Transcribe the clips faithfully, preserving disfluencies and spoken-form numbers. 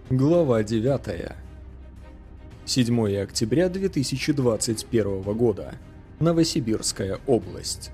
Глава девятая. седьмое октября две тысячи двадцать первого года. Новосибирская область.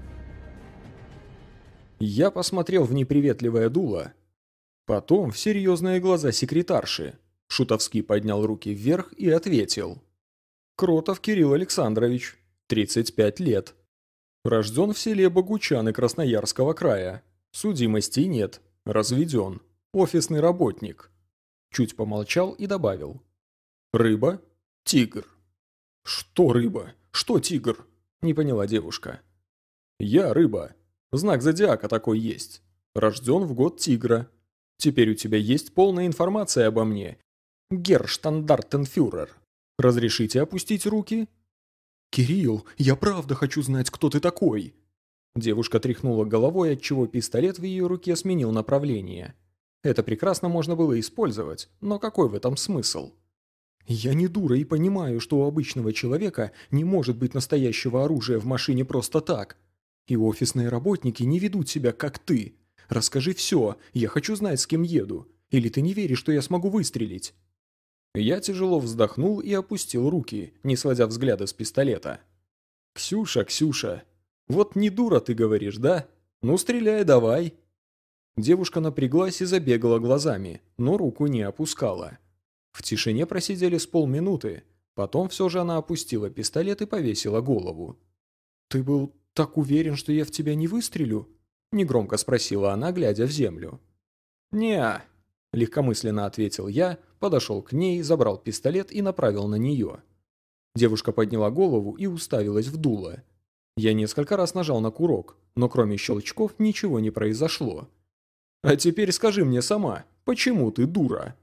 Я посмотрел в неприветливое дуло, потом в серьезные глаза секретарши. Шутовский поднял руки вверх и ответил. Кротов Кирилл Александрович, тридцать пять лет. Рожден в селе Богучаны Красноярского края. Судимостей нет. Разведен. Офисный работник. Чуть помолчал и добавил. «Рыба? Тигр». «Что рыба? Что тигр?» – не поняла девушка. «Я рыба. Знак зодиака такой есть. Рожден в год тигра. Теперь у тебя есть полная информация обо мне. Герштандартенфюрер. Разрешите опустить руки?» «Кирилл, я правда хочу знать, кто ты такой!» Девушка тряхнула головой, отчего пистолет в ее руке сменил направление. Это прекрасно можно было использовать, но какой в этом смысл? «Я не дура и понимаю, что у обычного человека не может быть настоящего оружия в машине просто так. И офисные работники не ведут себя, как ты. Расскажи все, я хочу знать, с кем еду. Или ты не веришь, что я смогу выстрелить?» Я тяжело вздохнул и опустил руки, не сводя взгляда с пистолета. «Ксюша, Ксюша, вот не дура ты говоришь, да? Ну стреляй давай!» Девушка напряглась и забегала глазами, но руку не опускала. В тишине просидели с полминуты, потом все же она опустила пистолет и повесила голову. «Ты был так уверен, что я в тебя не выстрелю?» – негромко спросила она, глядя в землю. «Не-а», – легкомысленно ответил я, подошел к ней, забрал пистолет и направил на нее. Девушка подняла голову и уставилась в дуло. Я несколько раз нажал на курок, но кроме щелчков ничего не произошло. «А теперь скажи мне сама, почему ты дура?»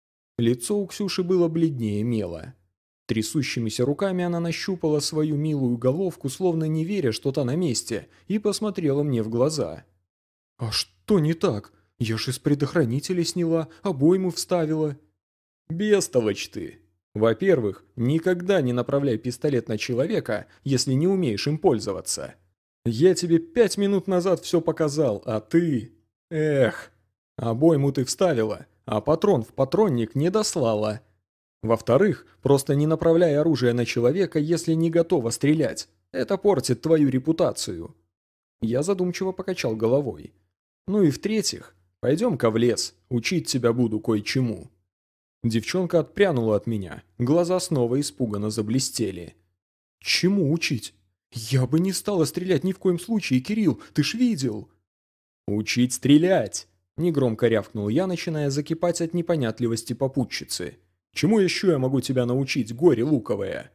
Лицо у Ксюши было бледнее мела. Трясущимися руками она нащупала свою милую головку, словно не веря, что та на месте, и посмотрела мне в глаза. «А что не так? Я же из предохранителя сняла, обойму вставила». «Бестолочь ты! Во-первых, никогда не направляй пистолет на человека, если не умеешь им пользоваться. Я тебе пять минут назад все показал, а ты... Эх, обойму ты вставила, а патрон в патронник не дослала. Во-вторых, просто не направляй оружие на человека, если не готова стрелять. Это портит твою репутацию». Я задумчиво покачал головой. «Ну и в-третьих, пойдем-ка в лес, учить тебя буду кое-чему». Девчонка отпрянула от меня, глаза снова испуганно заблестели. «Чему учить? Я бы не стала стрелять ни в коем случае, Кирилл, ты ж видел!» «Учить стрелять!» – негромко рявкнул я, начиная закипать от непонятливости попутчицы. «Чему еще я могу тебя научить, горе луковое?»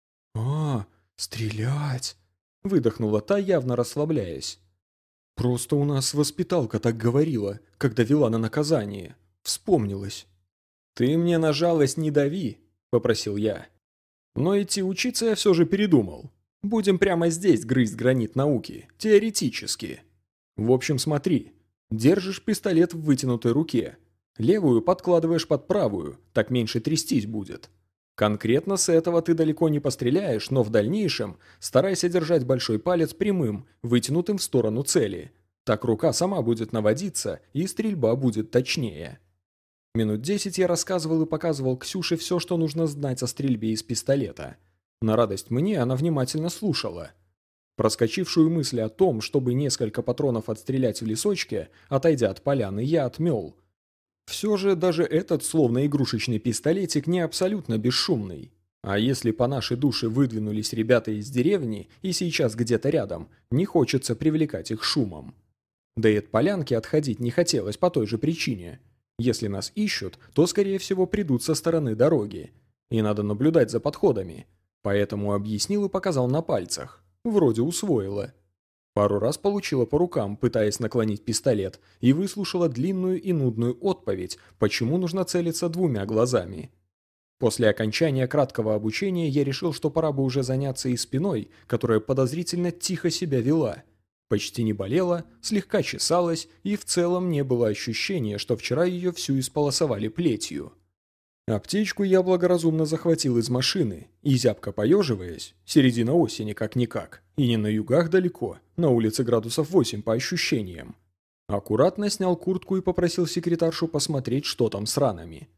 «А, стрелять!» – выдохнула та, явно расслабляясь. «Просто у нас воспиталка так говорила, когда вела на наказание. Вспомнилось». «Ты мне на жалость не дави», – попросил я. «Но идти учиться я все же передумал. Будем прямо здесь грызть гранит науки, теоретически. В общем, смотри, держишь пистолет в вытянутой руке. Левую подкладываешь под правую, так меньше трястись будет. Конкретно с этого ты далеко не постреляешь, но в дальнейшем старайся держать большой палец прямым, вытянутым в сторону цели. Так рука сама будет наводиться, и стрельба будет точнее». Минут десять я рассказывал и показывал Ксюше все, что нужно знать о стрельбе из пистолета. На радость мне она внимательно слушала. Проскочившую мысль о том, чтобы несколько патронов отстрелять в лесочке, отойдя от поляны, я отмел. Все же даже этот словно игрушечный пистолетик не абсолютно бесшумный. А если по нашей душе выдвинулись ребята из деревни и сейчас где-то рядом, не хочется привлекать их шумом. Да и от полянки отходить не хотелось по той же причине. Если нас ищут, то, скорее всего, придут со стороны дороги. И надо наблюдать за подходами. Поэтому объяснил и показал на пальцах. Вроде усвоила. Пару раз получила по рукам, пытаясь наклонить пистолет, и выслушала длинную и нудную отповедь, почему нужно целиться двумя глазами. После окончания краткого обучения я решил, что пора бы уже заняться и спиной, которая подозрительно тихо себя вела. Почти не болела, слегка чесалась, и в целом не было ощущения, что вчера ее всю исполосовали плетью. Аптечку я благоразумно захватил из машины, и, зябко поеживаясь, середина осени как-никак, и не на югах далеко, на улице градусов восемь по ощущениям, аккуратно снял куртку и попросил секретаршу посмотреть, что там с ранами.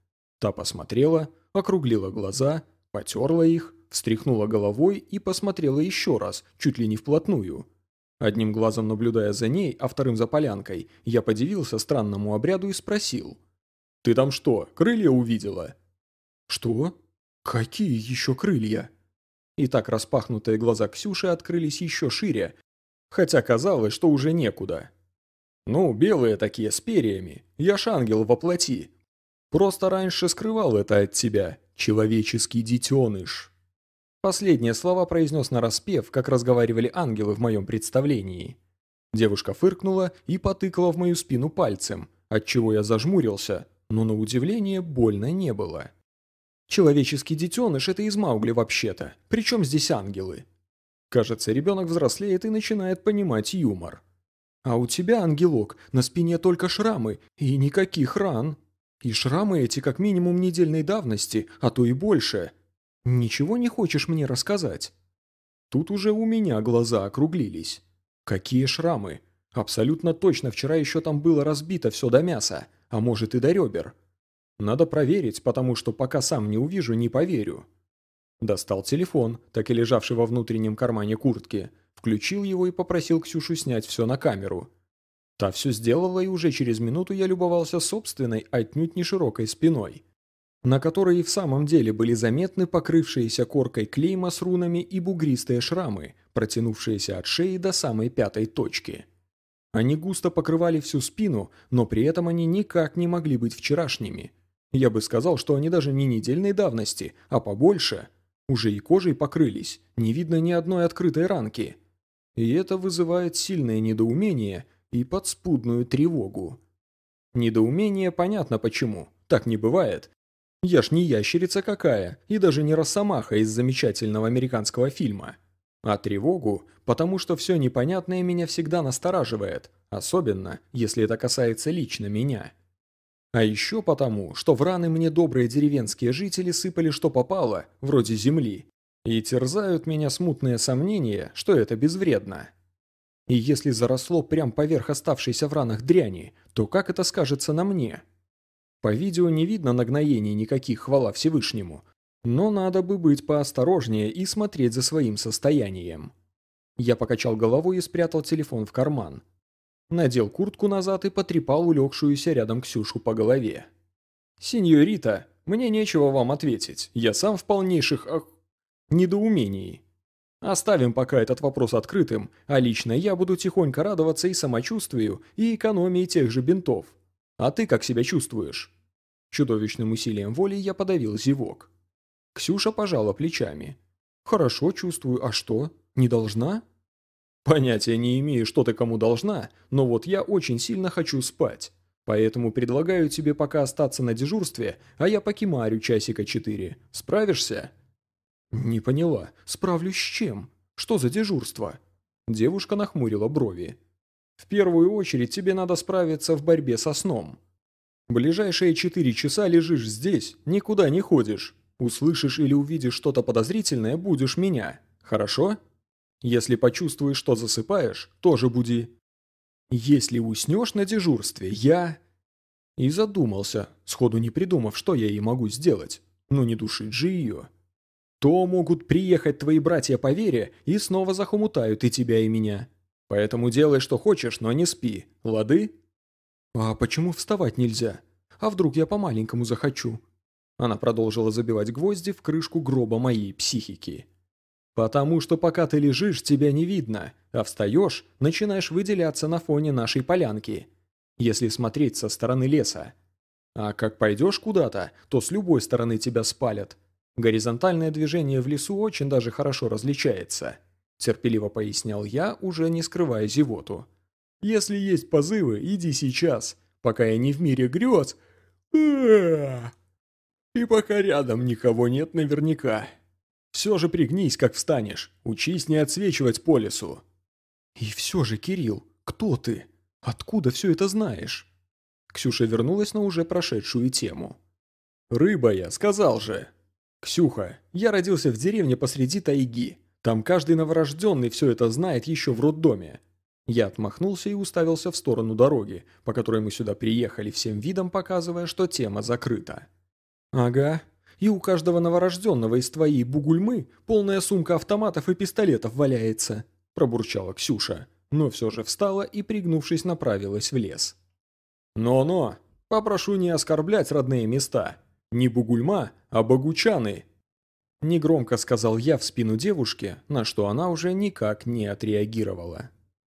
Та посмотрела, округлила глаза, потерла их, встряхнула головой и посмотрела еще раз, чуть ли не вплотную. Одним глазом наблюдая за ней, а вторым за полянкой, я подивился странному обряду и спросил. «Ты там что, крылья увидела?» «Что? Какие еще крылья?» И так распахнутые глаза Ксюши открылись еще шире, хотя казалось, что уже некуда. «Ну, белые такие, с перьями. Я ж ангел во плоти. Просто раньше скрывал это от тебя, человеческий детеныш». Последние слова произнес нараспев, как разговаривали ангелы в моем представлении. Девушка фыркнула и потыкала в мою спину пальцем, отчего я зажмурился, но на удивление больно не было. «Человеческий детеныш – это из Маугли вообще-то. Причем здесь ангелы?» Кажется, ребенок взрослеет и начинает понимать юмор. «А у тебя, ангелок, на спине только шрамы и никаких ран. И шрамы эти как минимум недельной давности, а то и больше. Ничего не хочешь мне рассказать?» Тут уже у меня глаза округлились. Какие шрамы? Абсолютно точно вчера еще там было разбито все до мяса, а может и до ребер. Надо проверить, потому что пока сам не увижу, не поверю. Достал телефон, так и лежавший во внутреннем кармане куртки, включил его и попросил Ксюшу снять все на камеру. Та все сделала, и уже через минуту я любовался собственной, отнюдь не широкой спиной, на которой и в самом деле были заметны покрывшиеся коркой клейма с рунами и бугристые шрамы, протянувшиеся от шеи до самой пятой точки. Они густо покрывали всю спину, но при этом они никак не могли быть вчерашними. Я бы сказал, что они даже не недельной давности, а побольше. Уже и кожей покрылись, не видно ни одной открытой ранки. И это вызывает сильное недоумение и подспудную тревогу. Недоумение понятно почему, так не бывает. Я ж не ящерица какая, и даже не росомаха из замечательного американского фильма. А тревогу, потому что все непонятное меня всегда настораживает, особенно, если это касается лично меня. А еще потому, что в раны мне добрые деревенские жители сыпали что попало, вроде земли, и терзают меня смутные сомнения, что это безвредно. И если заросло прям поверх оставшейся в ранах дряни, то как это скажется на мне? По видео не видно нагноений никаких, хвала Всевышнему, но надо бы быть поосторожнее и смотреть за своим состоянием. Я покачал головой и спрятал телефон в карман. Надел куртку назад и потрепал улегшуюся рядом Ксюшу по голове. «Сеньорита, мне нечего вам ответить, я сам в полнейших ах... недоумении. Оставим пока этот вопрос открытым, а лично я буду тихонько радоваться и самочувствию, и экономии тех же бинтов. А ты как себя чувствуешь?» Чудовищным усилием воли я подавил зевок. Ксюша пожала плечами. «Хорошо чувствую, а что? Не должна?» «Понятия не имею, что ты кому должна, но вот я очень сильно хочу спать. Поэтому предлагаю тебе пока остаться на дежурстве, а я покимарю часика четыре. Справишься?» «Не поняла. Справлюсь с чем? Что за дежурство?» Девушка нахмурила брови. «В первую очередь тебе надо справиться в борьбе со сном. Ближайшие четыре часа лежишь здесь, никуда не ходишь. Услышишь или увидишь что-то подозрительное, будешь меня. Хорошо? Если почувствуешь, что засыпаешь, тоже буди. Если уснешь на дежурстве, я...» И задумался, сходу не придумав, что я ей могу сделать. Ну не душить же ее. «То могут приехать твои братья по вере и снова захомутают и тебя, и меня. Поэтому делай, что хочешь, но не спи. Лады?» «А почему вставать нельзя? А вдруг я по-маленькому захочу?» Она продолжила забивать гвозди в крышку гроба моей психики. «Потому что пока ты лежишь, тебя не видно, а встаешь, начинаешь выделяться на фоне нашей полянки, если смотреть со стороны леса. А как пойдешь куда-то, то с любой стороны тебя спалят. Горизонтальное движение в лесу очень даже хорошо различается», терпеливо пояснял я, уже не скрывая зевоту. «Если есть позывы, иди сейчас, пока я не в мире грез, и пока рядом никого нет наверняка. Все же пригнись, как встанешь, учись не отсвечивать по лесу». «И все же, Кирилл, кто ты? Откуда все это знаешь?» Ксюша вернулась на уже прошедшую тему. «Рыба я, сказал же. Ксюха, я родился в деревне посреди тайги. Там каждый новорожденный все это знает еще в роддоме». Я отмахнулся и уставился в сторону дороги, по которой мы сюда приехали, всем видом показывая, что тема закрыта. Ага. И у каждого новорожденного из твоей бугульмы полная сумка автоматов и пистолетов валяется, пробурчала Ксюша, но все же встала и, пригнувшись, направилась в лес. Но-но, попрошу не оскорблять родные места. Не бугульма, а богучаны. Негромко сказал я в спину девушке, на что она уже никак не отреагировала.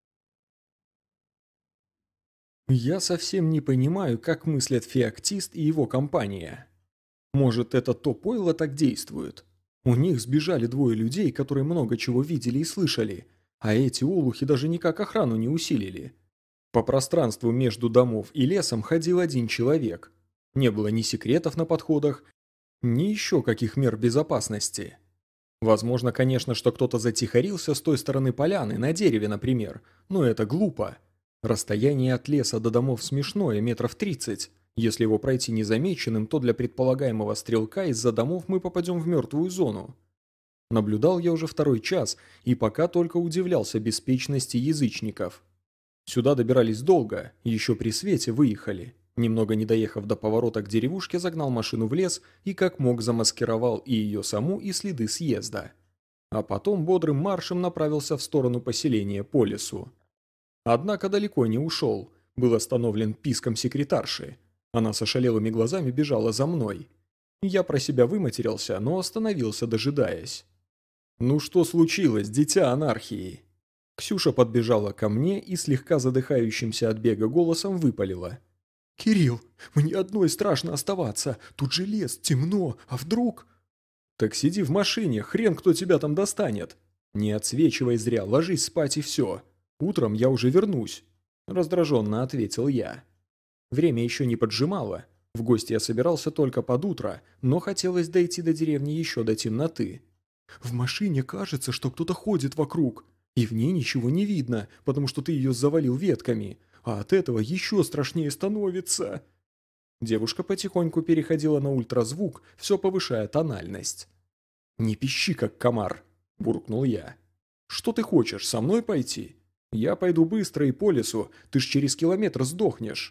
Я совсем не понимаю, как мыслят феоктист и его компания. Может, это то пойло так действует? У них сбежали двое людей, которые много чего видели и слышали, а эти олухи даже никак охрану не усилили. По пространству между домов и лесом ходил один человек. Не было ни секретов на подходах, ни еще каких мер безопасности. Возможно, конечно, что кто-то затихарился с той стороны поляны, на дереве, например, но это глупо. Расстояние от леса до домов смешное, метров тридцать. Если его пройти незамеченным, то для предполагаемого стрелка из-за домов мы попадем в мертвую зону. Наблюдал я уже второй час, и пока только удивлялся беспечности язычников. Сюда добирались долго, еще при свете выехали. Немного не доехав до поворота к деревушке, загнал машину в лес и как мог замаскировал и ее саму, и следы съезда. А потом бодрым маршем направился в сторону поселения по лесу. Однако далеко не ушел, был остановлен писком секретарши. Она с ошалелыми глазами бежала за мной. Я про себя выматерился, но остановился, дожидаясь. «Ну что случилось, дитя анархии?» Ксюша подбежала ко мне и слегка задыхающимся от бега голосом выпалила. «Кирилл, мне одной страшно оставаться, тут же лес, темно, а вдруг...» «Так сиди в машине, хрен кто тебя там достанет. Не отсвечивай зря, ложись спать и все. Утром я уже вернусь», – раздраженно ответил я. Время еще не поджимало, в гости я собирался только под утро, но хотелось дойти до деревни еще до темноты. «В машине кажется, что кто-то ходит вокруг, и в ней ничего не видно, потому что ты ее завалил ветками, а от этого еще страшнее становится». Девушка потихоньку переходила на ультразвук, все повышая тональность. «Не пищи, как комар», – буркнул я. «Что ты хочешь, со мной пойти? Я пойду быстро и по лесу, ты ж через километр сдохнешь».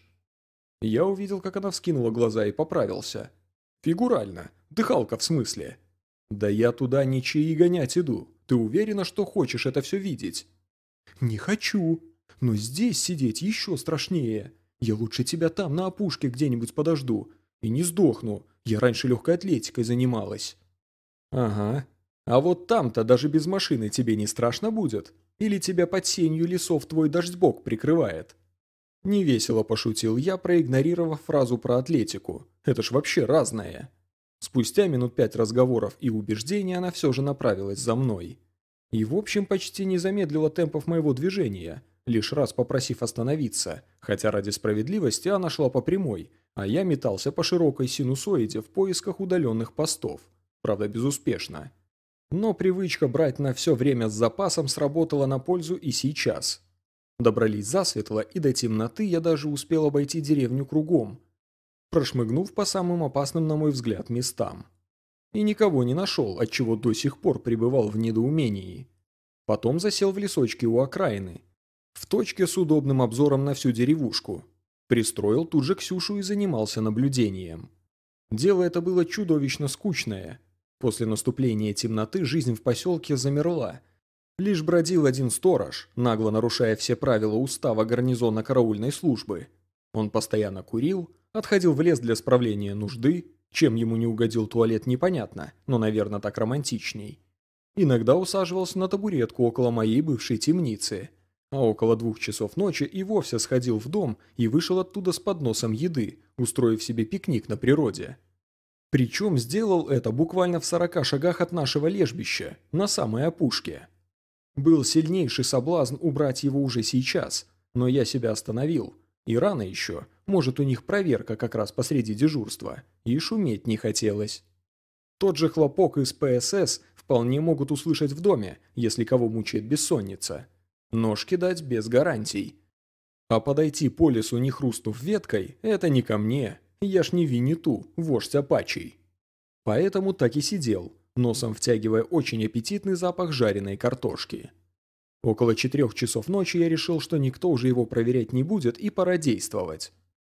Я увидел, как она вскинула глаза и поправился. «Фигурально. Дыхалка в смысле?» «Да я туда ничьи гонять иду. Ты уверена, что хочешь это все видеть?» «Не хочу. Но здесь сидеть еще страшнее. Я лучше тебя там, на опушке где-нибудь подожду. И не сдохну. Я раньше легкой атлетикой занималась». «Ага. А вот там-то даже без машины тебе не страшно будет? Или тебя под сенью лесов твой дождьбок прикрывает?» Невесело пошутил я, проигнорировав фразу про атлетику. Это ж вообще разное. Спустя минут пять разговоров и убеждений она все же направилась за мной. И в общем почти не замедлила темпов моего движения, лишь раз попросив остановиться, хотя ради справедливости она шла по прямой, а я метался по широкой синусоиде в поисках удаленных постов. Правда, безуспешно. Но привычка брать на все время с запасом сработала на пользу и сейчас. Добрались засветло, и до темноты я даже успел обойти деревню кругом, прошмыгнув по самым опасным, на мой взгляд, местам. И никого не нашел, отчего до сих пор пребывал в недоумении. Потом засел в лесочке у окраины, в точке с удобным обзором на всю деревушку. Пристроил тут же Ксюшу и занимался наблюдением. Дело это было чудовищно скучное. После наступления темноты жизнь в поселке замерла. Лишь бродил один сторож, нагло нарушая все правила устава гарнизона караульной службы. Он постоянно курил, отходил в лес для справления нужды, чем ему не угодил туалет непонятно, но, наверное, так романтичней. Иногда усаживался на табуретку около моей бывшей темницы, а около двух часов ночи и вовсе сходил в дом и вышел оттуда с подносом еды, устроив себе пикник на природе. Причем сделал это буквально в сорока шагах от нашего лежбища, на самой опушке. Был сильнейший соблазн убрать его уже сейчас, но я себя остановил. И рано еще, может, у них проверка как раз посреди дежурства, и шуметь не хотелось. Тот же хлопок из пэ эс эс вполне могут услышать в доме, если кого мучает бессонница. Нож кидать без гарантий. А подойти по лесу, не хрустнув веткой, это не ко мне, я ж не Винни-Ту, вождь апачей. Поэтому так и сидел, носом втягивая очень аппетитный запах жареной картошки. Около четырех часов ночи я решил, что никто уже его проверять не будет и пора действовать.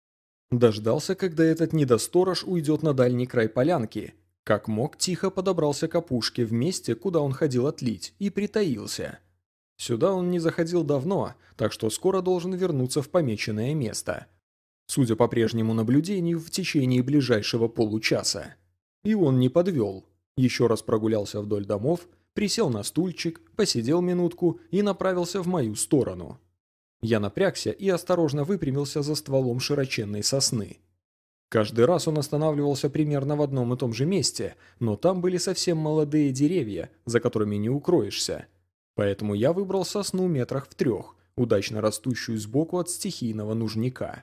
Дождался, когда этот недосторож уйдет на дальний край полянки. Как мог, тихо подобрался к опушке в месте, куда он ходил отлить, и притаился. Сюда он не заходил давно, так что скоро должен вернуться в помеченное место. Судя по прежнему наблюдению, в течение ближайшего получаса. И он не подвел. Еще раз прогулялся вдоль домов, присел на стульчик, посидел минутку и направился в мою сторону. Я напрягся и осторожно выпрямился за стволом широченной сосны. Каждый раз он останавливался примерно в одном и том же месте, но там были совсем молодые деревья, за которыми не укроешься. Поэтому я выбрал сосну метрах в трех, удачно растущую сбоку от стихийного нужника.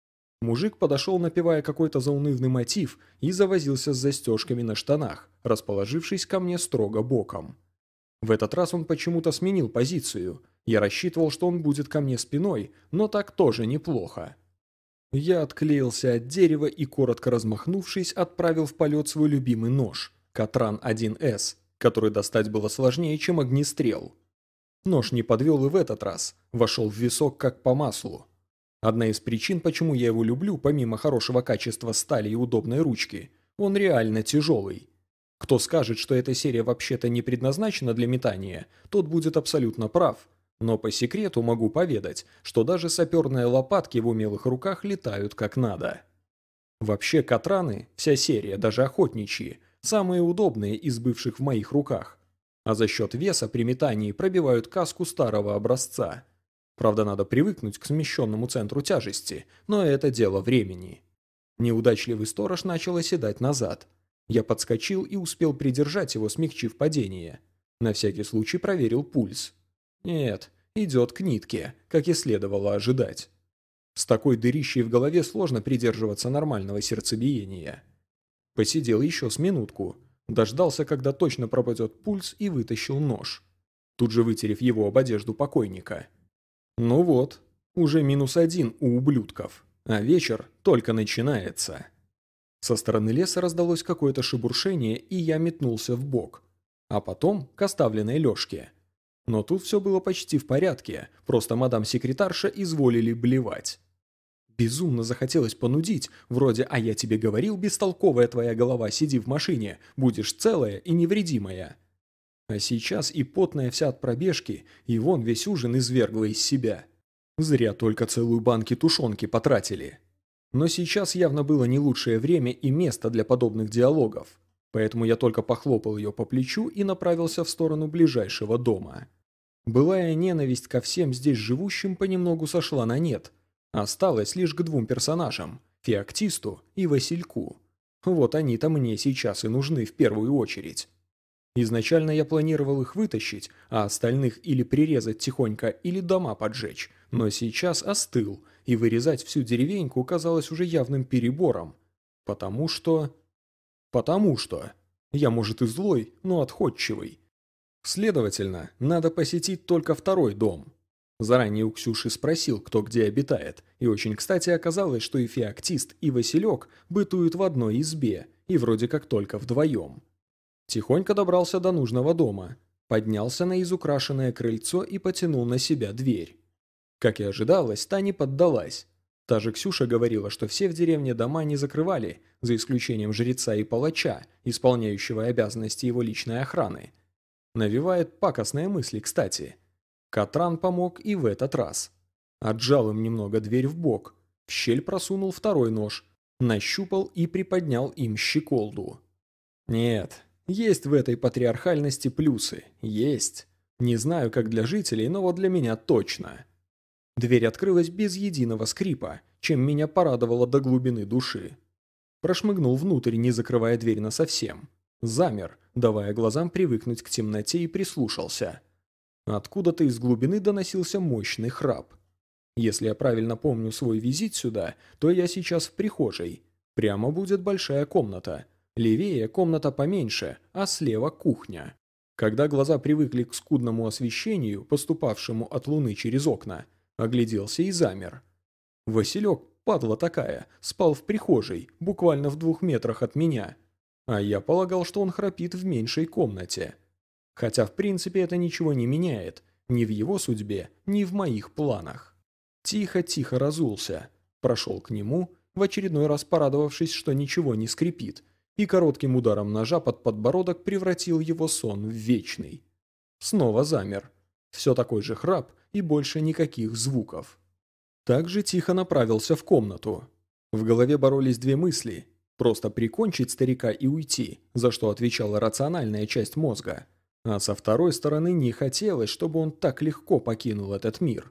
Мужик подошел, напевая какой-то заунывный мотив, и завозился с застежками на штанах, расположившись ко мне строго боком. В этот раз он почему-то сменил позицию. Я рассчитывал, что он будет ко мне спиной, но так тоже неплохо. Я отклеился от дерева и, коротко размахнувшись, отправил в полет свой любимый нож – Катран один эс, который достать было сложнее, чем огнестрел. Нож не подвел и в этот раз, вошел в висок как по маслу. Одна из причин, почему я его люблю, помимо хорошего качества стали и удобной ручки, он реально тяжелый. Кто скажет, что эта серия вообще-то не предназначена для метания, тот будет абсолютно прав. Но по секрету могу поведать, что даже саперные лопатки в умелых руках летают как надо. Вообще катраны, вся серия, даже охотничьи, самые удобные из бывших в моих руках. А за счет веса при метании пробивают каску старого образца. Правда, надо привыкнуть к смещенному центру тяжести, но это дело времени. Неудачливый сторож начал оседать назад. Я подскочил и успел придержать его, смягчив падение. На всякий случай проверил пульс. Нет, идет к нитке, как и следовало ожидать. С такой дырищей в голове сложно придерживаться нормального сердцебиения. Посидел еще с минутку, дождался, когда точно пропадет пульс, и вытащил нож, тут же вытерев его об одежду покойника. Ну вот, уже минус один у ублюдков, а вечер только начинается. Со стороны леса раздалось какое-то шебуршение, и я метнулся вбок, а потом к оставленной лёжке. Но тут все было почти в порядке, просто мадам-секретарша изволили блевать. Безумно захотелось понудить, вроде «а я тебе говорил, бестолковая твоя голова, сиди в машине, будешь целая и невредимая». А сейчас и потная вся от пробежки, и вон весь ужин извергла из себя. Зря только целую банки тушенки потратили. Но сейчас явно было не лучшее время и место для подобных диалогов, поэтому я только похлопал ее по плечу и направился в сторону ближайшего дома. Былая ненависть ко всем здесь живущим понемногу сошла на нет. Осталось лишь к двум персонажам – Феоктисту и Васильку. Вот они-то мне сейчас и нужны в первую очередь. Изначально я планировал их вытащить, а остальных или прирезать тихонько, или дома поджечь, но сейчас остыл, и вырезать всю деревеньку казалось уже явным перебором. Потому что... Потому что... Я, может, и злой, но отходчивый. Следовательно, надо посетить только второй дом. Заранее у Ксюши спросил, кто где обитает, и очень кстати оказалось, что и Феоктист, и Василек бытуют в одной избе, и вроде как только вдвоем. Тихонько добрался до нужного дома, поднялся на изукрашенное крыльцо и потянул на себя дверь. Как и ожидалось, та не поддалась. Та же Ксюша говорила, что все в деревне дома не закрывали, за исключением жреца и палача, исполняющего обязанности его личной охраны. Навевает пакостные мысли, кстати. Катран помог и в этот раз. Отжал им немного дверь вбок, в щель просунул второй нож, нащупал и приподнял им щеколду. Нет, есть в этой патриархальности плюсы, есть. Не знаю, как для жителей, но вот для меня точно. Дверь открылась без единого скрипа, чем меня порадовало до глубины души. Прошмыгнул внутрь, не закрывая дверь насовсем. Замер, давая глазам привыкнуть к темноте, и прислушался. Откуда-то из глубины доносился мощный храп. Если я правильно помню свой визит сюда, то я сейчас в прихожей. Прямо будет большая комната. Левее комната поменьше, а слева кухня. Когда глаза привыкли к скудному освещению, поступавшему от луны через окна, огляделся и замер. Василек, падла такая, спал в прихожей, буквально в двух метрах от меня. А я полагал, что он храпит в меньшей комнате. Хотя в принципе это ничего не меняет, ни в его судьбе, ни в моих планах. Тихо-тихо разулся, прошел к нему в очередной раз порадовавшись, что ничего не скрипит, и коротким ударом ножа под подбородок превратил его сон в вечный. Снова замер. Все такой же храп и больше никаких звуков. Также тихо направился в комнату. В голове боролись две мысли: просто прикончить старика и уйти, за что отвечала рациональная часть мозга, а со второй стороны не хотелось, чтобы он так легко покинул этот мир.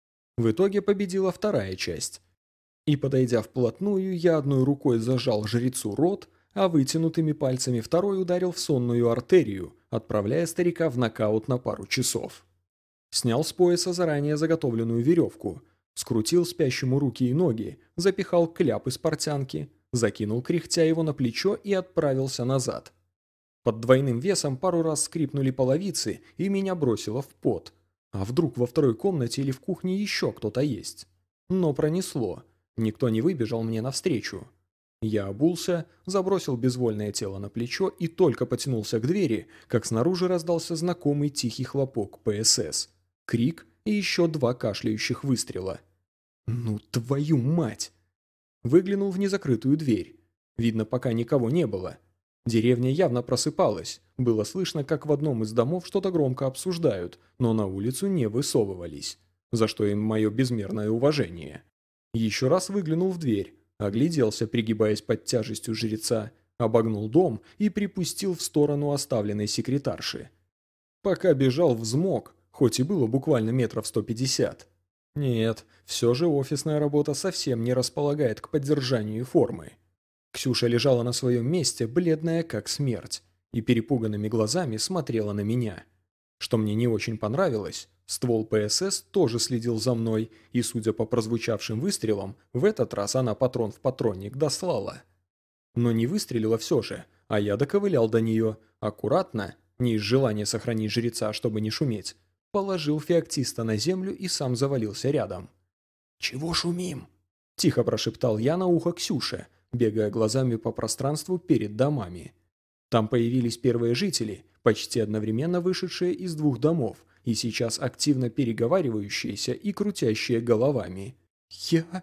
В итоге победила вторая часть. И, подойдя вплотную, я одной рукой зажал жрецу рот, а вытянутыми пальцами второй ударил в сонную артерию, отправляя старика в нокаут на пару часов. Снял с пояса заранее заготовленную веревку, скрутил спящему руки и ноги, запихал кляп из портянки, закинул кряхтя его на плечо и отправился назад. Под двойным весом пару раз скрипнули половицы, и меня бросило в пот. А вдруг во второй комнате или в кухне еще кто-то есть? Но пронесло. Никто не выбежал мне навстречу. Я обулся, забросил безвольное тело на плечо и только потянулся к двери, как снаружи раздался знакомый тихий хлопок ПСС, крик и еще два кашляющих выстрела. «Ну твою мать!» Выглянул в незакрытую дверь. Видно, пока никого не было. Деревня явно просыпалась. Было слышно, как в одном из домов что-то громко обсуждают, но на улицу не высовывались, за что им мое безмерное уважение. Еще раз выглянул в дверь, огляделся, пригибаясь под тяжестью жреца, обогнул дом и припустил в сторону оставленной секретарши. Пока бежал, взмок, хоть и было буквально метров сто пятьдесят. Нет, все же офисная работа совсем не располагает к поддержанию формы. Ксюша лежала на своем месте, бледная как смерть, и перепуганными глазами смотрела на меня. Что мне не очень понравилось, ствол ПСС тоже следил за мной, и, судя по прозвучавшим выстрелам, в этот раз она патрон в патронник дослала. Но не выстрелила все же, а я доковылял до нее, аккуратно, не из желания сохранить жреца, чтобы не шуметь, положил феоктиста на землю и сам завалился рядом. «Чего шумим?» – тихо прошептал я на ухо Ксюше, бегая глазами по пространству перед домами. Там появились первые жители, почти одновременно вышедшие из двух домов, и сейчас активно переговаривающиеся и крутящие головами. «Я...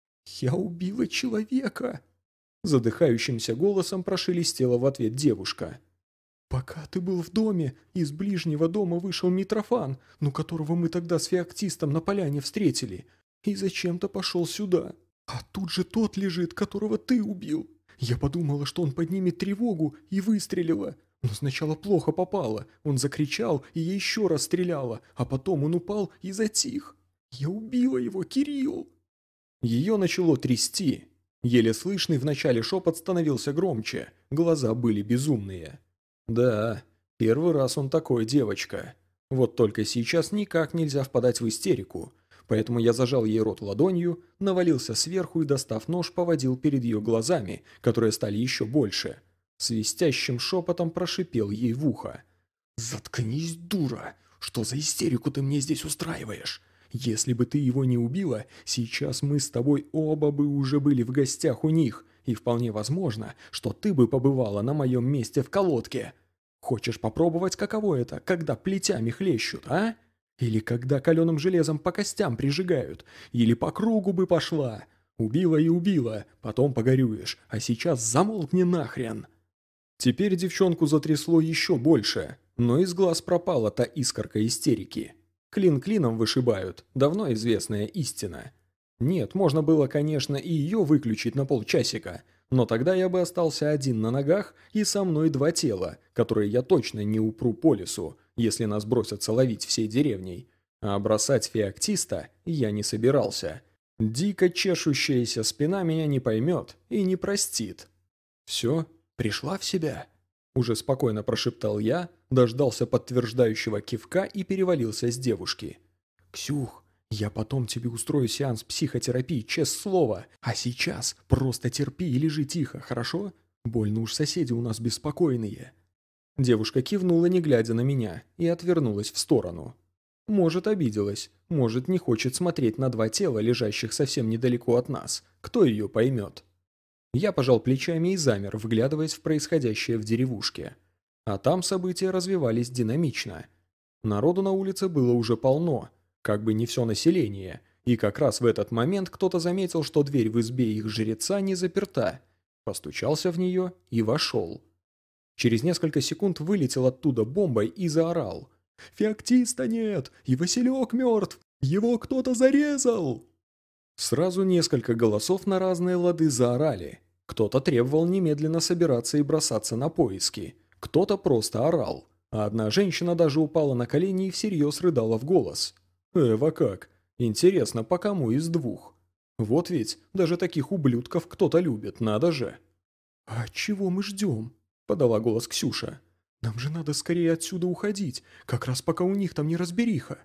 я убила человека!» Задыхающимся голосом прошелестела в ответ девушка. «Пока ты был в доме, из ближнего дома вышел Митрофан, ну которого мы тогда с феоктистом на поляне встретили, и зачем-то пошел сюда. А тут же тот лежит, которого ты убил. Я подумала, что он поднимет тревогу, и выстрелила. Но сначала плохо попало. Он закричал, и я еще раз стреляла, а потом он упал и затих. Я убила его, Кирилл!» Ее начало трясти. Еле слышный вначале шепот становился громче, глаза были безумные. Да, первый раз он такой, девочка. Вот только сейчас никак нельзя впадать в истерику. Поэтому я зажал ей рот ладонью, навалился сверху и, достав нож, поводил перед ее глазами, которые стали еще больше. Свистящим шепотом прошипел ей в ухо. «Заткнись, дура! Что за истерику ты мне здесь устраиваешь? Если бы ты его не убила, сейчас мы с тобой оба бы уже были в гостях у них, и вполне возможно, что ты бы побывала на моем месте в колодке. Хочешь попробовать, каково это, когда плетями хлещут, а? Или когда каленым железом по костям прижигают, или по кругу бы пошла. Убила и убила, потом погорюешь, а сейчас замолкни нахрен». Теперь девчонку затрясло еще больше, но из глаз пропала та искорка истерики. Клин клином вышибают, давно известная истина. Нет, можно было, конечно, и ее выключить на полчасика, но тогда я бы остался один на ногах и со мной два тела, которые я точно не упру по лесу, если нас бросятся ловить всей деревней. А бросать феоктиста я не собирался. Дико чешущаяся спина меня не поймет и не простит. «Все, пришла в себя?» Уже спокойно прошептал я, дождался подтверждающего кивка и перевалился с девушки. «Ксюх, я потом тебе устрою сеанс психотерапии, честное слово, а сейчас просто терпи и лежи тихо, хорошо? Больно уж соседи у нас беспокойные». Девушка кивнула, не глядя на меня, и отвернулась в сторону. Может, обиделась, может, не хочет смотреть на два тела, лежащих совсем недалеко от нас. Кто ее поймет? Я пожал плечами и замер, вглядываясь в происходящее в деревушке. А там события развивались динамично. Народу на улице было уже полно, как бы не все население, И как раз в этот момент кто-то заметил, что дверь в избе их жреца не заперта, постучался в нее и вошел. Через несколько секунд вылетел оттуда бомбой и заорал: «Феоктиста нет! И Василек мертв! Его кто-то зарезал!» Сразу несколько голосов на разные лады заорали. Кто-то требовал немедленно собираться и бросаться на поиски, кто-то просто орал, а одна женщина даже упала на колени и всерьез рыдала в голос. «Эва как? Интересно, по кому из двух? Вот ведь даже таких ублюдков кто-то любит, надо же!» «А чего мы ждем?» – подала голос Ксюша. «Нам же надо скорее отсюда уходить, как раз пока у них там не разбериха».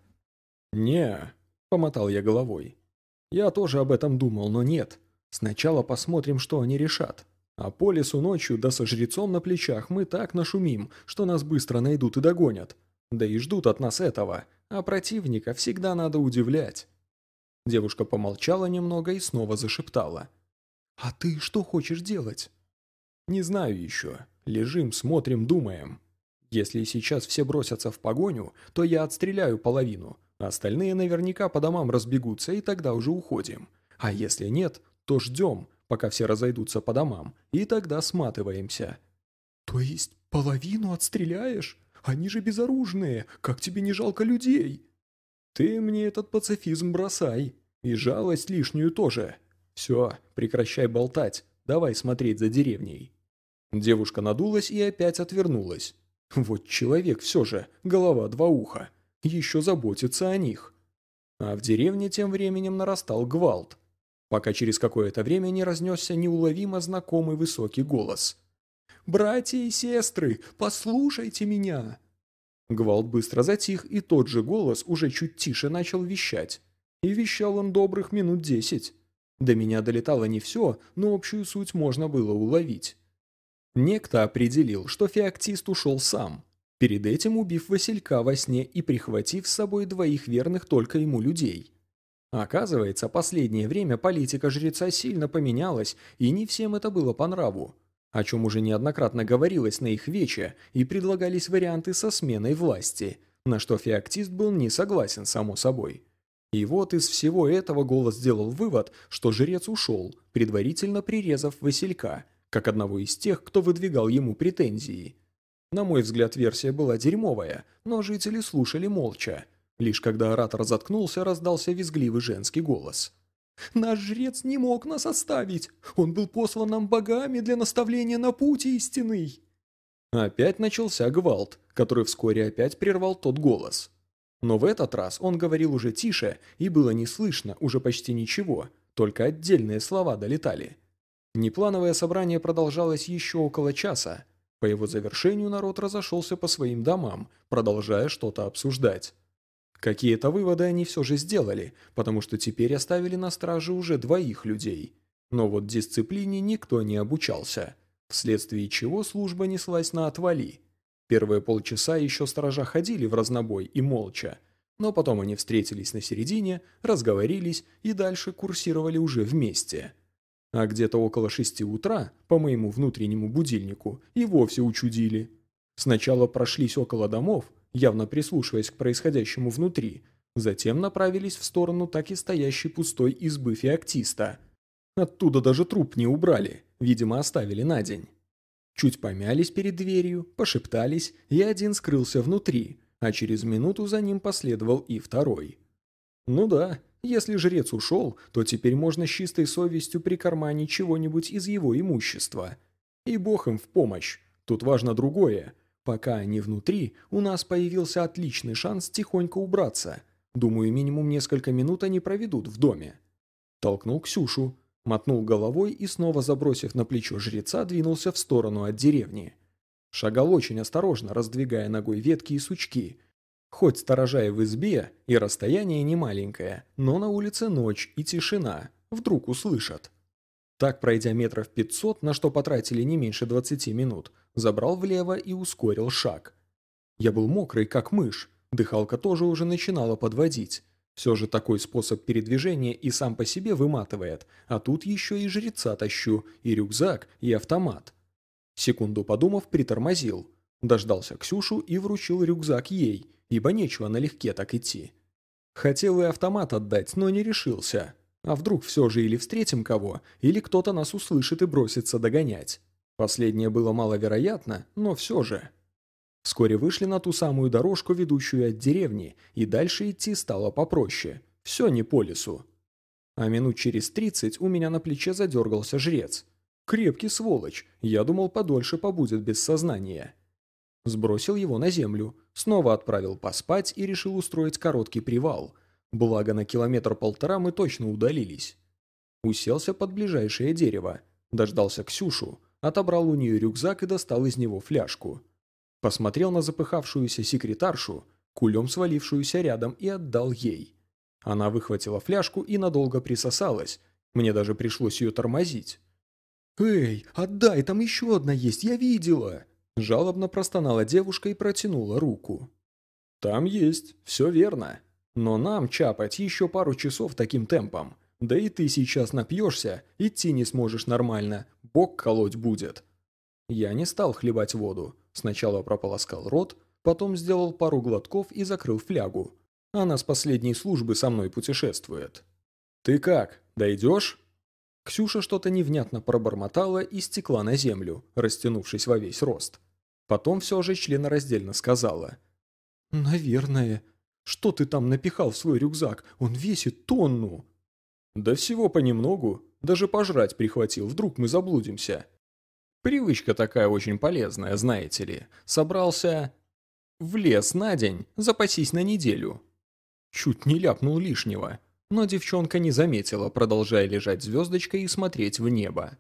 «Не», – помотал я головой. «Я тоже об этом думал, но нет. Сначала посмотрим, что они решат. А по лесу ночью, да со жрецом на плечах, мы так нашумим, что нас быстро найдут и догонят. Да и ждут от нас этого, а противника всегда надо удивлять». Девушка помолчала немного и снова зашептала: «А ты что хочешь делать?» «Не знаю еще. Лежим, смотрим, думаем. Если сейчас все бросятся в погоню, то я отстреляю половину, а остальные наверняка по домам разбегутся, и тогда уже уходим. А если нет, то ждем, пока все разойдутся по домам, и тогда сматываемся». «То есть половину отстреляешь? Они же безоружные, как тебе не жалко людей?» «Ты мне этот пацифизм бросай, и жалость лишнюю тоже. Все, прекращай болтать, давай смотреть за деревней». Девушка надулась и опять отвернулась. Вот человек все же, голова два уха, еще заботится о них. А в деревне тем временем нарастал гвалт, пока через какое-то время не разнесся неуловимо знакомый высокий голос. «Братья и сестры, послушайте меня!» Гвалт быстро затих, и тот же голос уже чуть тише начал вещать. И вещал он добрых минут десять. До меня долетало не все, но общую суть можно было уловить. Некто определил, что феоктист ушел сам, перед этим убив Василька во сне и прихватив с собой двоих верных только ему людей. Оказывается, последнее время политика жреца сильно поменялась, и не всем это было по нраву, о чем уже неоднократно говорилось на их вече, и предлагались варианты со сменой власти, на что феоктист был не согласен, само собой. И вот из всего этого голос сделал вывод, что жрец ушел, предварительно прирезав Василька, как одного из тех, кто выдвигал ему претензии. На мой взгляд, версия была дерьмовая, но жители слушали молча. Лишь когда оратор заткнулся, раздался визгливый женский голос. «Наш жрец не мог нас оставить! Он был послан нам богами для наставления на путь истинный!» Опять начался гвалт, который вскоре опять прервал тот голос. Но в этот раз он говорил уже тише, и было не слышно уже почти ничего, только отдельные слова долетали. Неплановое собрание продолжалось еще около часа. По его завершению народ разошелся по своим домам, продолжая что-то обсуждать. Какие-то выводы они все же сделали, потому что теперь оставили на страже уже двоих людей. Но вот дисциплине никто не обучался, вследствие чего служба неслась на отвали. Первые полчаса еще сторожа ходили в разнобой и молча, но потом они встретились на середине, разговорились и дальше курсировали уже вместе. А где-то около шести утра, по моему внутреннему будильнику, и вовсе учудили. Сначала прошлись около домов, явно прислушиваясь к происходящему внутри, затем направились в сторону так и стоящей пустой избы феоктиста. Оттуда даже труп не убрали, видимо, оставили на день. Чуть помялись перед дверью, пошептались, и один скрылся внутри, а через минуту за ним последовал и второй. Ну да, если жрец ушел, то теперь можно с чистой совестью прикарманить чего-нибудь из его имущества. И бог им в помощь, тут важно другое. Пока они внутри, у нас появился отличный шанс тихонько убраться. Думаю, минимум несколько минут они проведут в доме. Толкнул Ксюшу, мотнул головой и, снова забросив на плечо жреца, двинулся в сторону от деревни. Шагал очень осторожно, раздвигая ногой ветки и сучки. Хоть сторожа и в избе, и расстояние немаленькое, но на улице ночь и тишина, вдруг услышат. Так, пройдя метров пятьсот, на что потратили не меньше двадцати минут, забрал влево и ускорил шаг. Я был мокрый, как мышь, дыхалка тоже уже начинала подводить. Все же такой способ передвижения и сам по себе выматывает, а тут еще и жреца тащу, и рюкзак, и автомат. Секунду подумав, притормозил, дождался Ксюшу и вручил рюкзак ей, ибо нечего налегке так идти. Хотел и автомат отдать, но не решился. А вдруг все же или встретим кого, или кто-то нас услышит и бросится догонять. Последнее было маловероятно, но все же. Вскоре вышли на ту самую дорожку, ведущую от деревни, и дальше идти стало попроще. Все не по лесу. А минут через тридцать у меня на плече задергался жрец. Крепкий сволочь, я думал, подольше побудет без сознания. Сбросил его на землю, снова отправил поспать и решил устроить короткий привал. Благо на километр-полтора мы точно удалились. Уселся под ближайшее дерево, дождался Ксюшу, отобрал у нее рюкзак и достал из него фляжку. Посмотрел на запыхавшуюся секретаршу, кулем свалившуюся рядом, и отдал ей. Она выхватила фляжку и надолго присосалась, мне даже пришлось ее тормозить. «Эй, отдай, там еще одна есть, я видела!» Жалобно простонала девушка и протянула руку. «Там есть, все верно. Но нам чапать еще пару часов таким темпом. Да и ты сейчас напьешься, идти не сможешь нормально, бок колоть будет». Я не стал хлебать воду. Сначала прополоскал рот, потом сделал пару глотков и закрыл флягу. Она с последней службы со мной путешествует. «Ты как, дойдешь?» Ксюша что-то невнятно пробормотала и стекла на землю, растянувшись во весь рост. Потом все же членораздельно сказала. «Наверное. Что ты там напихал в свой рюкзак? Он весит тонну». «Да всего понемногу. Даже пожрать прихватил, вдруг мы заблудимся. Привычка такая очень полезная, знаете ли. Собрался в лес на день, запасись на неделю». Чуть не ляпнул лишнего. Но девчонка не заметила, продолжая лежать звездочкой и смотреть в небо.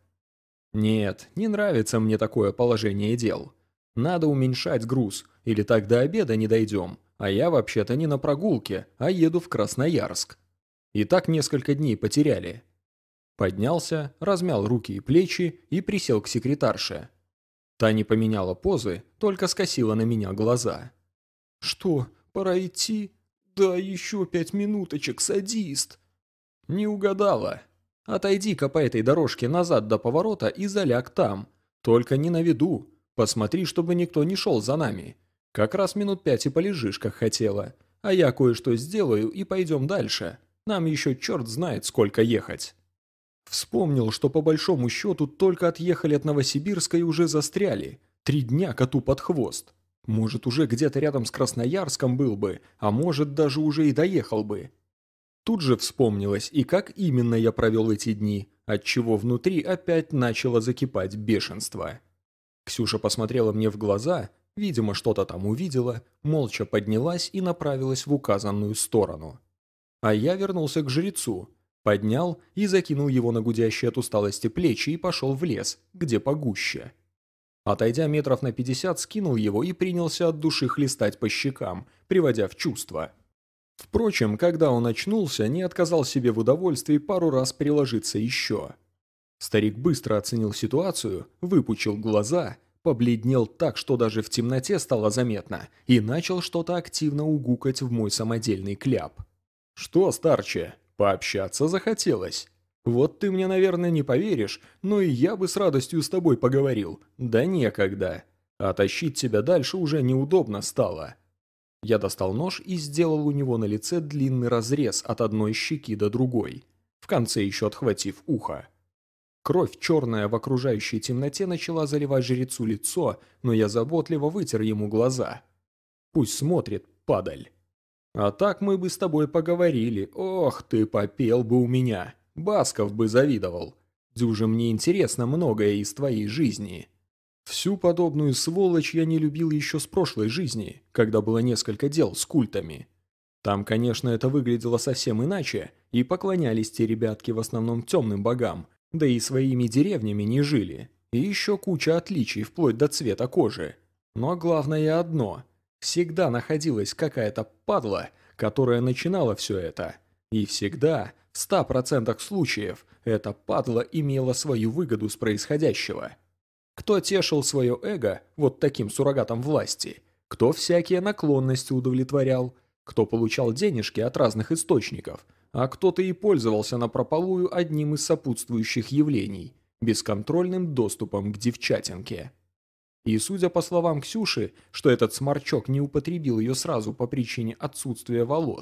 «Нет, не нравится мне такое положение дел. Надо уменьшать груз, или так до обеда не дойдем, а я вообще-то не на прогулке, а еду в Красноярск. И так несколько дней потеряли». Поднялся, размял руки и плечи и присел к секретарше. Та не поменяла позы, только скосила на меня глаза. «Что, пора идти? Да еще пять минуточек, садист!» «Не угадала. Отойди-ка по этой дорожке назад до поворота и заляг там. Только не на виду. Посмотри, чтобы никто не шел за нами. Как раз минут пять и полежишь, как хотела. А я кое-что сделаю и пойдем дальше. Нам еще черт знает, сколько ехать». Вспомнил, что по большому счету только отъехали от Новосибирска и уже застряли. Три дня коту под хвост. Может, уже где-то рядом с Красноярском был бы, а может, даже уже и доехал бы. Тут же вспомнилось, и как именно я провел эти дни, отчего внутри опять начало закипать бешенство. Ксюша посмотрела мне в глаза, видимо, что-то там увидела, молча поднялась и направилась в указанную сторону. А я вернулся к жрецу, поднял и закинул его на гудящие от усталости плечи и пошел в лес, где погуще. Отойдя метров на пятьдесят, скинул его и принялся от души хлестать по щекам, приводя в чувство. Впрочем, когда он очнулся, не отказал себе в удовольствии пару раз приложиться еще. Старик быстро оценил ситуацию, выпучил глаза, побледнел так, что даже в темноте стало заметно, и начал что-то активно угукать в мой самодельный кляп. «Что, старче, пообщаться захотелось? Вот ты мне, наверное, не поверишь, но и я бы с радостью с тобой поговорил. Да некогда. А тащить тебя дальше уже неудобно стало». Я достал нож и сделал у него на лице длинный разрез от одной щеки до другой, в конце еще отхватив ухо. Кровь, черная в окружающей темноте, начала заливать жрецу лицо, но я заботливо вытер ему глаза. Пусть смотрит, падаль. А так мы бы с тобой поговорили. Ох, ты попел бы у меня. Басков бы завидовал. Дюже мне интересно многое из твоей жизни. Всю подобную сволочь я не любил еще с прошлой жизни, когда было несколько дел с культами. Там, конечно, это выглядело совсем иначе, и поклонялись те ребятки в основном темным богам, да и своими деревнями не жили. И еще куча отличий, вплоть до цвета кожи. Но главное одно. Всегда находилась какая-то падла, которая начинала все это. И всегда, в ста процентах случаев, эта падла имела свою выгоду с происходящего. Кто тешил свое эго вот таким суррогатом власти, кто всякие наклонности удовлетворял, кто получал денежки от разных источников, а кто-то и пользовался напропалую одним из сопутствующих явлений – бесконтрольным доступом к девчатинке. И судя по словам Ксюши, что этот сморчок не употребил ее сразу по причине отсутствия волос,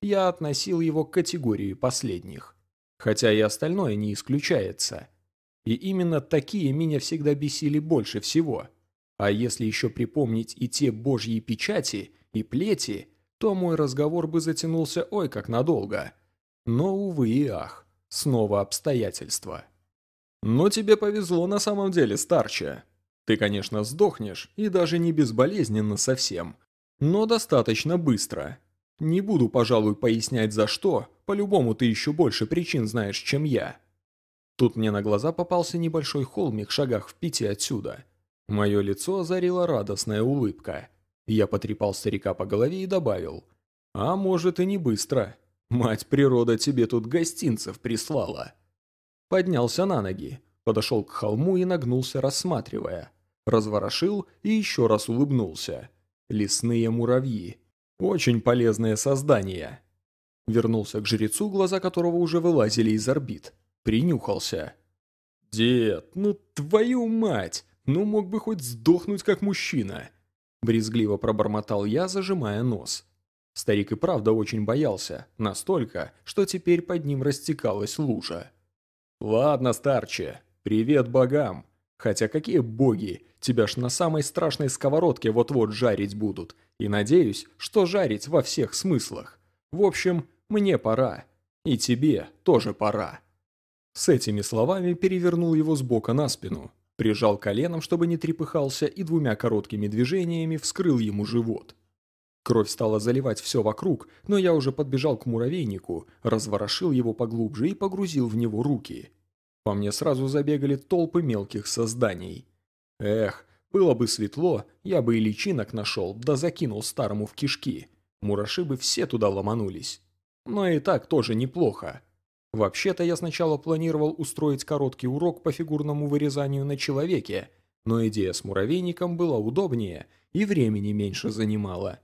я относил его к категории последних. Хотя и остальное не исключается. И именно такие меня всегда бесили больше всего. А если еще припомнить и те божьи печати, и плети, то мой разговор бы затянулся ой как надолго. Но, увы и ах, снова обстоятельства. Но тебе повезло на самом деле, старче. Ты, конечно, сдохнешь, и даже не безболезненно совсем, но достаточно быстро. Не буду, пожалуй, пояснять за что, по-любому ты еще больше причин знаешь, чем я. Тут мне на глаза попался небольшой холмик в шагах в пяти отсюда. Мое лицо озарила радостная улыбка. Я потрепал старика по голове и добавил: «А может и не быстро. Мать природа тебе тут гостинцев прислала». Поднялся на ноги, подошел к холму и нагнулся, рассматривая. Разворошил и еще раз улыбнулся. Лесные муравьи. Очень полезное создание. Вернулся к жрецу, глаза которого уже вылазили из орбит. Принюхался. «Дед, ну твою мать! Ну мог бы хоть сдохнуть как мужчина!» Брезгливо пробормотал я, зажимая нос. Старик и правда очень боялся, настолько, что теперь под ним растекалась лужа. «Ладно, старче, привет богам! Хотя какие боги, тебя ж на самой страшной сковородке вот-вот жарить будут, и надеюсь, что жарить во всех смыслах. В общем, мне пора, и тебе тоже пора». С этими словами перевернул его с бока на спину, прижал коленом, чтобы не трепыхался, и двумя короткими движениями вскрыл ему живот. Кровь стала заливать все вокруг, но я уже подбежал к муравейнику, разворошил его поглубже и погрузил в него руки. По мне сразу забегали толпы мелких созданий. Эх, было бы светло, я бы и личинок нашел, да закинул старому в кишки. Мураши бы все туда ломанулись. Но и так тоже неплохо. Вообще-то я сначала планировал устроить короткий урок по фигурному вырезанию на человеке, но идея с муравейником была удобнее и времени меньше занимала.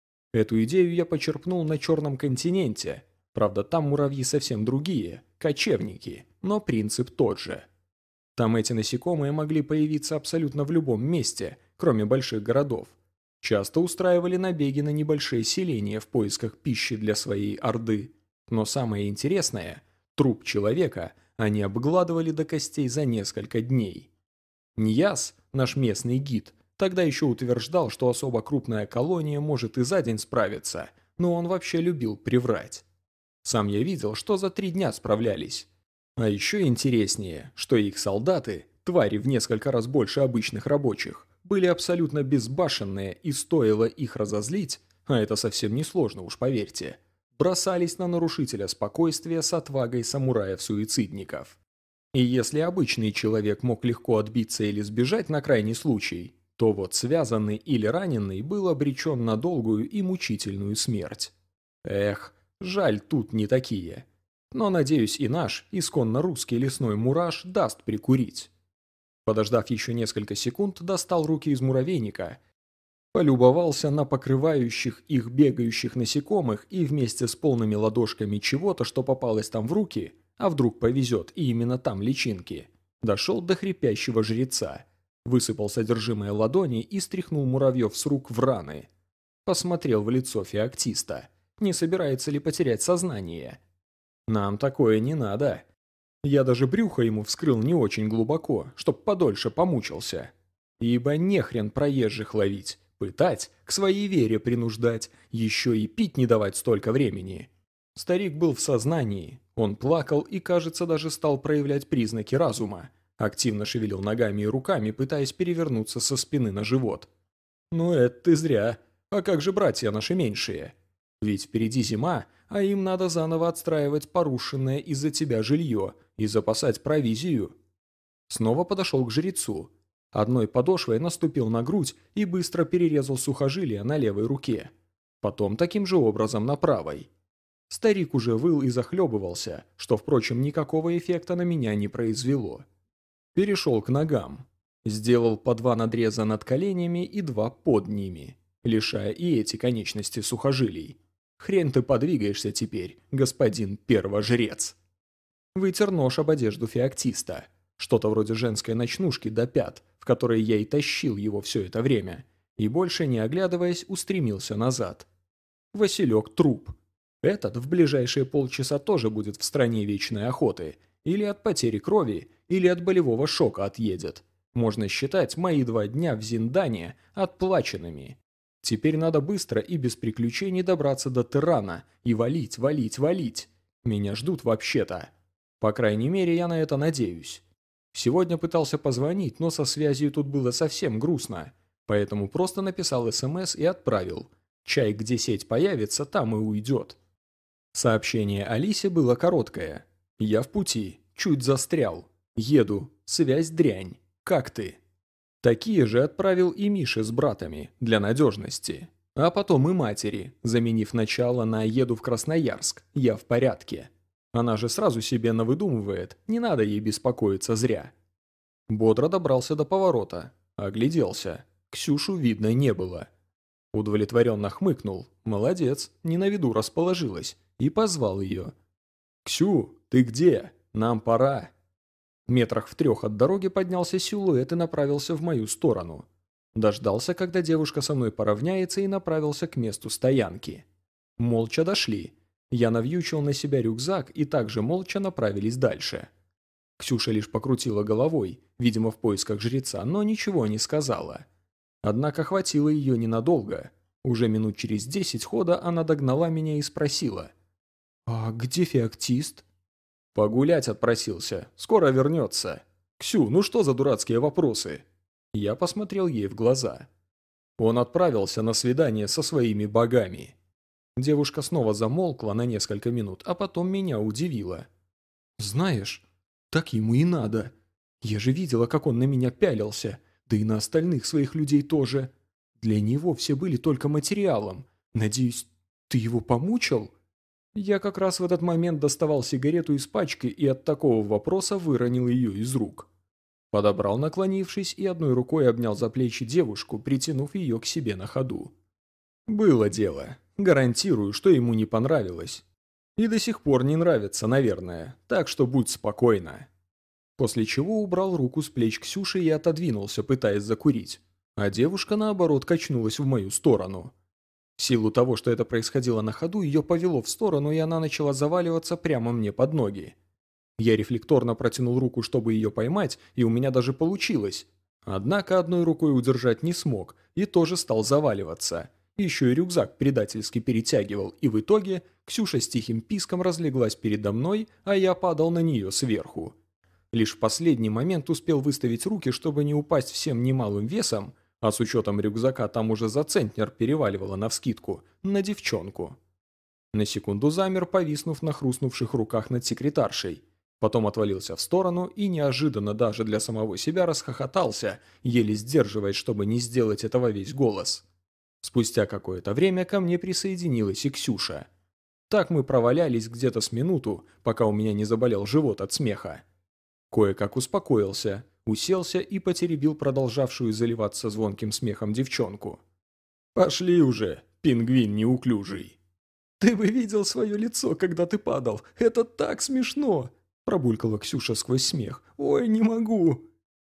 Эту идею я почерпнул на Черном континенте. Правда, там муравьи совсем другие, кочевники, но принцип тот же. Там эти насекомые могли появиться абсолютно в любом месте, кроме больших городов. Часто устраивали набеги на небольшие селения в поисках пищи для своей орды. Но самое интересное – труп человека они обгладывали до костей за несколько дней. Ньяс, наш местный гид, тогда еще утверждал, что особо крупная колония может и за день справиться, но он вообще любил приврать. Сам я видел, что за три дня справлялись. А еще интереснее, что их солдаты, твари в несколько раз больше обычных рабочих, были абсолютно безбашенные, и стоило их разозлить, а это совсем не сложно, уж поверьте, бросались на нарушителя спокойствия с отвагой самураев-суицидников. И если обычный человек мог легко отбиться или сбежать на крайний случай, то вот связанный или раненый был обречен на долгую и мучительную смерть. Эх, жаль, тут не такие. Но, надеюсь, и наш, исконно русский лесной мураш даст прикурить. Подождав еще несколько секунд, достал руки из муравейника, полюбовался на покрывающих их бегающих насекомых и вместе с полными ладошками чего-то, что попалось там в руки, а вдруг повезет и именно там личинки, дошел до хрипящего жреца, высыпал содержимое ладони и стряхнул муравьев с рук в раны. Посмотрел в лицо феоктиста, не собирается ли потерять сознание. Нам такое не надо. Я даже брюхо ему вскрыл не очень глубоко, чтоб подольше помучился. Ибо нехрен проезжих ловить, пытать, к своей вере принуждать, еще и пить не давать столько времени. Старик был в сознании, он плакал и, кажется, даже стал проявлять признаки разума. Активно шевелил ногами и руками, пытаясь перевернуться со спины на живот. «Ну это ты зря. А как же братья наши меньшие? Ведь впереди зима, а им надо заново отстраивать порушенное из-за тебя жилье и запасать провизию». Снова подошел к жрецу. Одной подошвой наступил на грудь и быстро перерезал сухожилие на левой руке. Потом таким же образом на правой. Старик уже выл и захлебывался, что, впрочем, никакого эффекта на меня не произвело. Перешел к ногам. Сделал по два надреза над коленями и два под ними, лишая и эти конечности сухожилий. Хрен ты подвигаешься теперь, господин первожрец. Вытер нож об одежду феоктиста. Что-то вроде женской ночнушки до пят, в которой я и тащил его все это время. И больше не оглядываясь, устремился назад. Василек труп. Этот в ближайшие полчаса тоже будет в стране вечной охоты. Или от потери крови, или от болевого шока отъедет. Можно считать мои два дня в Зиндане отплаченными. Теперь надо быстро и без приключений добраться до Тирана и валить, валить, валить. Меня ждут вообще-то. По крайней мере, я на это надеюсь. Сегодня пытался позвонить, но со связью тут было совсем грустно. Поэтому просто написал СМС и отправил. Чай, где сеть появится, там и уйдет. Сообщение Алисе было короткое. «Я в пути. Чуть застрял. Еду. Связь дрянь. Как ты?» Такие же отправил и Мише с братами, для надежности. А потом и матери, заменив начало на «еду в Красноярск. Я в порядке». Она же сразу себе навыдумывает, не надо ей беспокоиться зря. Бодро добрался до поворота. Огляделся. Ксюшу видно не было. Удовлетворенно хмыкнул. Молодец, не на виду расположилась. И позвал ее. «Ксю, ты где? Нам пора». Метрах в трех от дороги поднялся силуэт и направился в мою сторону. Дождался, когда девушка со мной поравняется, и направился к месту стоянки. Молча дошли. Я навьючил на себя рюкзак и также молча направились дальше. Ксюша лишь покрутила головой, видимо в поисках жреца, но ничего не сказала. Однако хватило ее ненадолго. Уже минут через десять хода она догнала меня и спросила. «А где феоктист?» «Погулять отпросился. Скоро вернется». «Ксю, ну что за дурацкие вопросы?» Я посмотрел ей в глаза. Он отправился на свидание со своими богами. Девушка снова замолкла на несколько минут, а потом меня удивила. «Знаешь, так ему и надо. Я же видела, как он на меня пялился, да и на остальных своих людей тоже. Для него все были только материалом. Надеюсь, ты его помучил?» Я как раз в этот момент доставал сигарету из пачки и от такого вопроса выронил ее из рук. Подобрал, наклонившись, и одной рукой обнял за плечи девушку, притянув ее к себе на ходу. Было дело. Гарантирую, что ему не понравилось. И до сих пор не нравится, наверное, так что будь спокойна. После чего убрал руку с плеч Ксюши и отодвинулся, пытаясь закурить. А девушка, наоборот, качнулась в мою сторону. В силу того, что это происходило на ходу, ее повело в сторону, и она начала заваливаться прямо мне под ноги. Я рефлекторно протянул руку, чтобы ее поймать, и у меня даже получилось. Однако одной рукой удержать не смог, и тоже стал заваливаться. Еще и рюкзак предательски перетягивал, и в итоге Ксюша с тихим писком разлеглась передо мной, а я падал на нее сверху. Лишь в последний момент успел выставить руки, чтобы не упасть всем немалым весом, а с учетом рюкзака там уже за центнер переваливало навскидку, на девчонку. На секунду замер, повиснув на хрустнувших руках над секретаршей. Потом отвалился в сторону и неожиданно даже для самого себя расхохотался, еле сдерживаясь, чтобы не сделать этого весь голос. Спустя какое-то время ко мне присоединилась и Ксюша. Так мы провалялись где-то с минуту, пока у меня не заболел живот от смеха. Кое-как успокоился, уселся и потеребил продолжавшую заливаться звонким смехом девчонку. «Пошли уже, пингвин неуклюжий!» «Ты бы видел свое лицо, когда ты падал! Это так смешно!» Пробулькала Ксюша сквозь смех. «Ой, не могу!»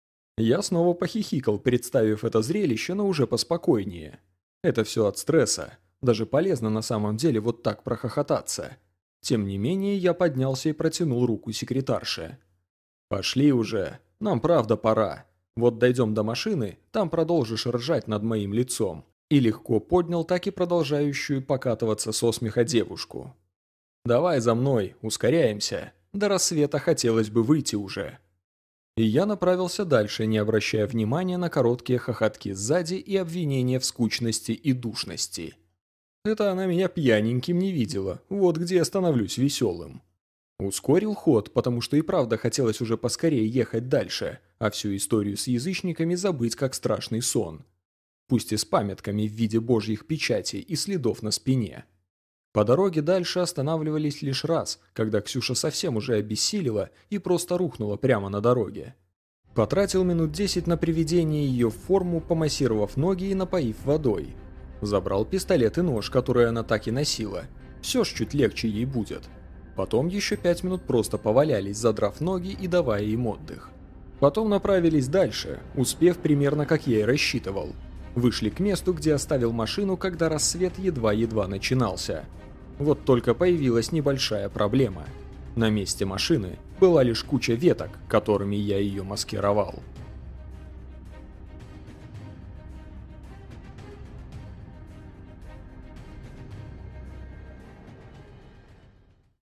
Я снова похихикал, представив это зрелище, но уже поспокойнее. Это все от стресса. Даже полезно на самом деле вот так прохохотаться. Тем не менее, я поднялся и протянул руку секретарше. «Пошли уже. Нам правда пора. Вот дойдем до машины, там продолжишь ржать над моим лицом». И легко поднял так и продолжающую покатываться со смеха девушку. «Давай за мной, ускоряемся. До рассвета хотелось бы выйти уже». И я направился дальше, не обращая внимания на короткие хохотки сзади и обвинения в скучности и душности. Это она меня пьяненьким не видела, вот где я становлюсь веселым. Ускорил ход, потому что и правда хотелось уже поскорее ехать дальше, а всю историю с язычниками забыть как страшный сон. Пусть и с памятками в виде божьих печатей и следов на спине. По дороге дальше останавливались лишь раз, когда Ксюша совсем уже обессилила и просто рухнула прямо на дороге. Потратил минут десять на приведение ее в форму, помассировав ноги и напоив водой. Забрал пистолет и нож, которые она так и носила. Все ж чуть легче ей будет. Потом еще пять минут просто повалялись, задрав ноги и давая им отдых. Потом направились дальше, успев примерно как я и рассчитывал. Вышли к месту, где оставил машину, когда рассвет едва-едва начинался. Вот только появилась небольшая проблема. На месте машины была лишь куча веток, которыми я ее маскировал.